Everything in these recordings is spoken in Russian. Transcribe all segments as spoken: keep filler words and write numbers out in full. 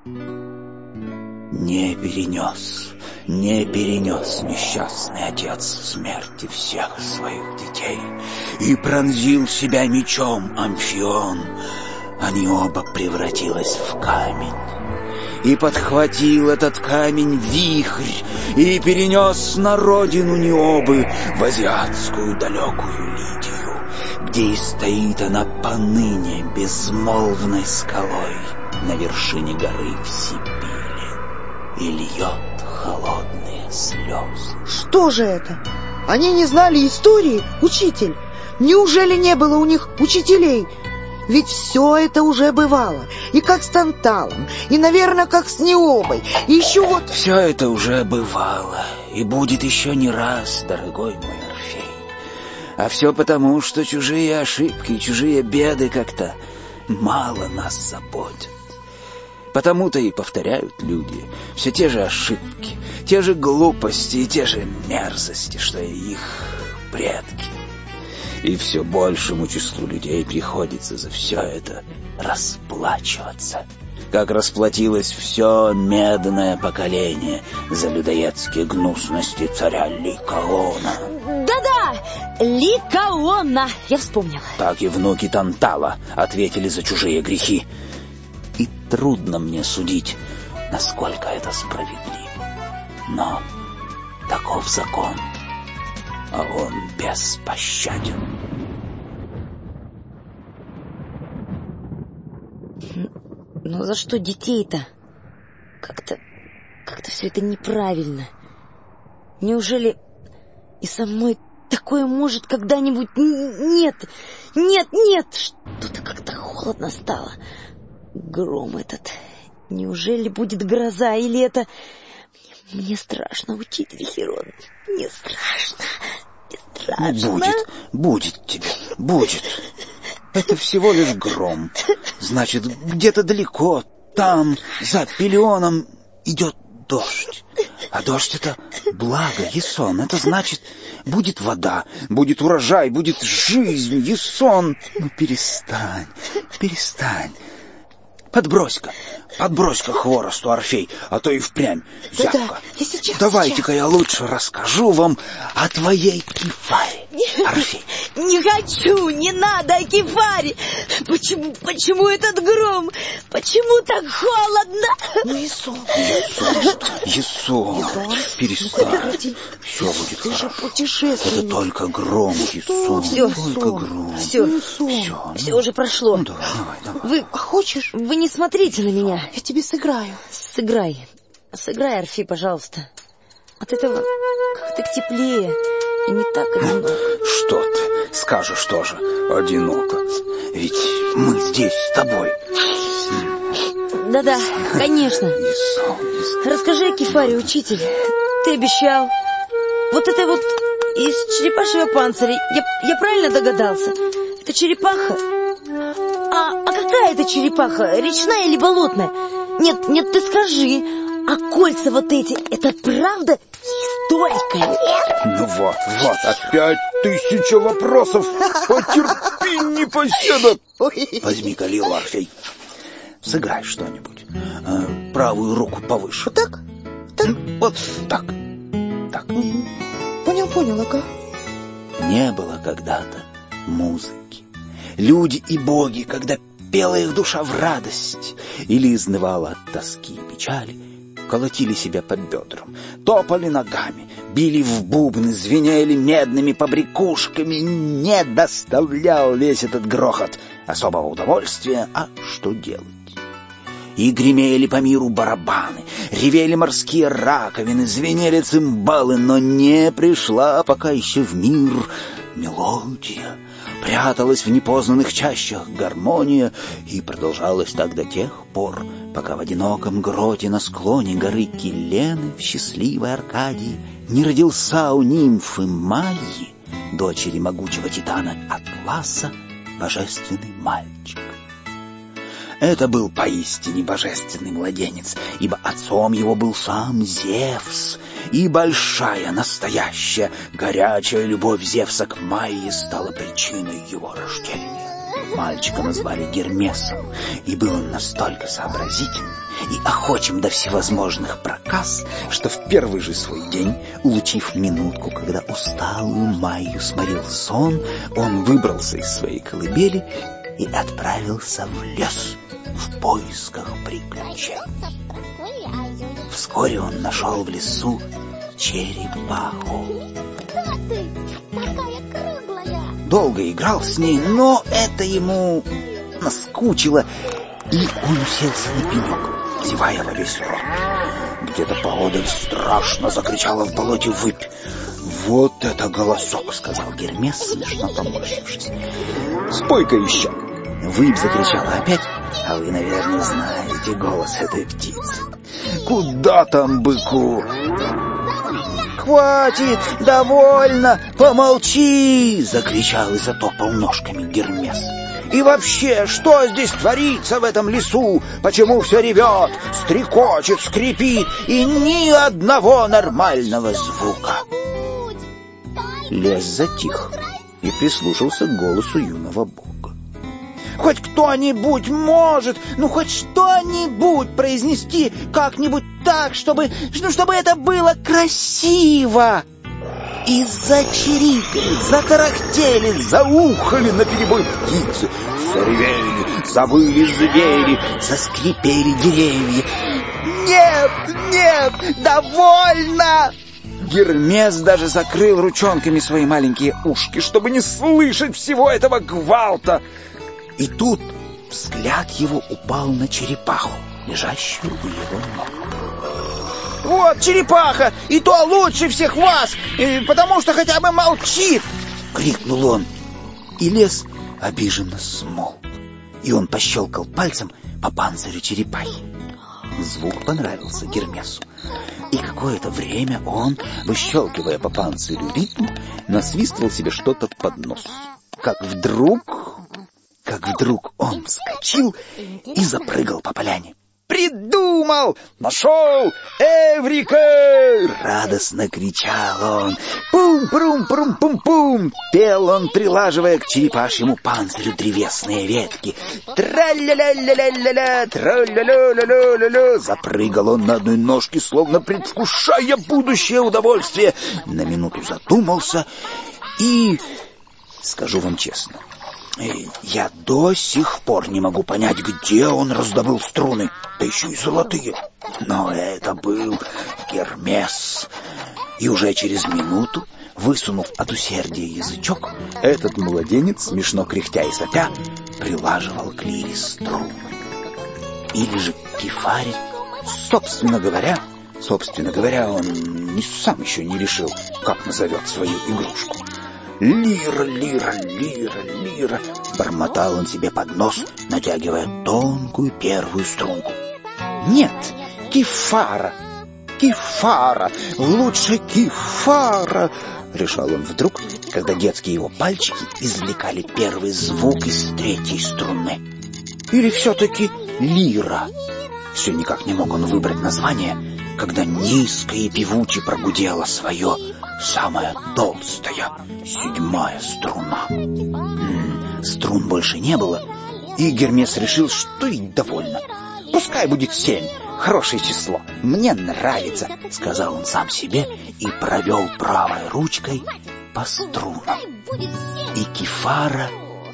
Не перенес, не перенес несчастный отец смерти всех своих детей и пронзил себя мечом Амфион. Они оба превратились в камень. И подхватил этот камень вихрь и перенес на родину Необы, в азиатскую далекую Лидию, где и стоит она поныне безмолвной скалой на вершине горы в Сибири и льет холодные слезы. Что же это? Они не знали истории, учитель? Неужели не было у них учителей? Ведь все это уже бывало. И как с Танталом, и, наверное, как с Необой. И еще вот... Все это уже бывало. И будет еще не раз, дорогой мой Орфей. А все потому, что чужие ошибки, чужие беды как-то мало нас заботят. Потому-то и повторяют люди все те же ошибки, те же глупости и те же мерзости, что и их предки. И все большему числу людей приходится за все это расплачиваться, как расплатилось все медное поколение за людоедские гнусности царя Ликаона. Да-да, Ликаона, я вспомнила. Так и внуки Тантала ответили за чужие грехи. И трудно мне судить, насколько это справедливо. Но таков закон, а он беспощаден. Но за что детей-то? Как-то, как-то все это неправильно. Неужели и со мной такое может когда-нибудь? Нет, нет, нет, что-то как-то холодно стало. Гром этот. Неужели будет гроза, или это... Мне, мне страшно, учитель Хирон. Мне страшно. Мне страшно. Будет, будет тебе, будет. Это всего лишь гром. Значит, где-то далеко, там, за Пелионом, идет дождь. А дождь — это благо, Ясон. Это значит, будет вода, будет урожай, будет жизнь, Ясон. Ну, перестань, перестань. Подбрось-ка, подбрось-ка хворосту, Орфей, а то и впрямь зябко. Да-да, я сейчас, Давайте-ка я лучше расскажу вам о твоей Кефаре, Орфей. Не хочу, не надо о Кефаре. Почему, почему этот гром? Почему так холодно? Ну, Ясон, Ясон, Ясон, перестань. Все будет ты хорошо. же путешественник. Это только гром, Ясон, Все, только гром. Все, Все, все уже прошло. Ну, давай, давай, давай. Вы А хочешь, Вы не смотрите на меня. я тебе сыграю? Сыграй. Сыграй, Орфей, пожалуйста. От этого как-то теплее и не так одиноко. Что ты скажешь тоже одиноко? Ведь мы здесь с тобой. Да-да, конечно. Ясон, Ясон. Расскажи о Кефаре, учитель. Ты обещал. Вот это вот из черепашьего панциря. Я, я правильно догадался? Это черепаха? А, а какая это черепаха? Речная или болотная? Нет, нет, ты скажи. А кольца вот эти, это правда столько лет? Ну вот, вот, опять тысяча вопросов. Потерпи, непоседа. Возьми-ка лил, Орфей. Сыграй что-нибудь. А, правую руку повыше. Вот так? Так? Вот так. Так. Понял, понял, ага. Не было когда-то музыки. Люди и боги, когда пела их душа в радость или изнывала от тоски и печали, колотили себя по бедрам, топали ногами, били в бубны, звенели медными побрякушками. Не доставлял весь этот грохот особого удовольствия, а что делать? И гремели по миру барабаны, ревели морские раковины, звенели цимбалы, но не пришла пока еще в мир мелодия. Пряталась в непознанных чащах гармония, и продолжалась так до тех пор, пока в одиноком гроте на склоне горы Килены в счастливой Аркадии не родился у нимфы Майи, дочери могучего титана Атласа, божественный мальчик. Это был поистине божественный младенец, ибо отцом его был сам Зевс, и большая, настоящая, горячая любовь Зевса к Майе стала причиной его рождения. Мальчика назвали Гермесом, и был он настолько сообразительным и охочим до всевозможных проказ, что в первый же свой день, улучив минутку, когда усталую Майю сморил сон, он выбрался из своей колыбели и отправился в лес в поисках приключений. Вскоре он нашел в лесу черепаху. Долго играл с ней, но это ему наскучило, и он уселся на пенек, зевая во весь рот. Где-то поодаль страшно закричала в болоте выпь. «Вот это голосок!» — сказал Гермес, смешно поморщившись. «Спой-ка еще!» Выпь закричала опять, а вы, наверное, знаете голос этой птицы. «Куда там быку?» «Хватит! Довольно! Помолчи!» — закричал и затопал ножками Гермес. «И вообще, что здесь творится в этом лесу? Почему все ревет, стрекочет, скрипит, и ни одного нормального звука?» Лес затих и прислушался к голосу юного бога. «Хоть кто-нибудь может, ну хоть что-нибудь произнести как-нибудь так, чтобы, ну, чтобы это было красиво!» И зачирикали, затарахтели, заухали наперебой птицы, заревели, завыли звери, заскрипели деревья. «Нет, нет, довольно!» Гермес даже закрыл ручонками свои маленькие ушки, чтобы не слышать всего этого гвалта. И тут взгляд его упал на черепаху, лежащую у его ног. «Вот черепаха, и то лучше всех вас, потому что хотя бы молчит!» — крикнул он. И лес обиженно смолк, и он пощелкал пальцем по панцирю черепахи. Звук понравился Гермесу, и какое-то время он, выщелкивая по панцирю ритм, насвистывал себе что-то под нос. Как вдруг... Как вдруг он вскочил и запрыгал по поляне. «Придумал! Нашел! Эврика!» — радостно кричал он. «Пум-прум-прум-пум-пум!» — пел он, прилаживая к черепашьему панцирю древесные ветки. «Тра-ля-ля-ля-ля-ля-ля! Тра-ля-ля-ля-ля-ля-ля!» Запрыгал он на одной ножке, словно предвкушая будущее удовольствие. На минуту задумался и... Скажу вам честно, я до сих пор не могу понять, где он раздобыл струны, да еще и золотые. Но это был Гермес. И уже через минуту, высунув от усердия язычок, этот младенец, смешно кряхтя и сопя, прилаживал к лире струны. Или же к кефаре. Собственно говоря, собственно говоря, он не сам еще не решил, как назовет свою игрушку. «Лира, лира, лира, лира», — бормотал он себе под нос, натягивая тонкую первую струнку. «Нет, кефара, кефара, лучше кефара», — решал он вдруг, когда детские его пальчики извлекали первый звук из третьей струны. «Или все-таки лира». Все никак не мог он выбрать название, когда низко и певуче прогудела свое самая толстая, седьмая струна. М-м, струн больше не было, и Гермес решил, что и довольно. «Пускай будет семь, хорошее число, мне нравится», — сказал он сам себе и провел правой ручкой по струнам. И кефара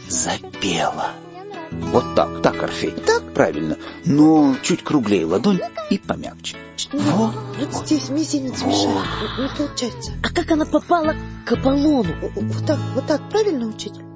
запела. Вот так, так, Орфей, так правильно, но чуть круглее ладонь и помягче. Вот, вот здесь мизинец мешает, не получается. А как она попала к Аполлону? Вот так, вот так, правильно, учитель?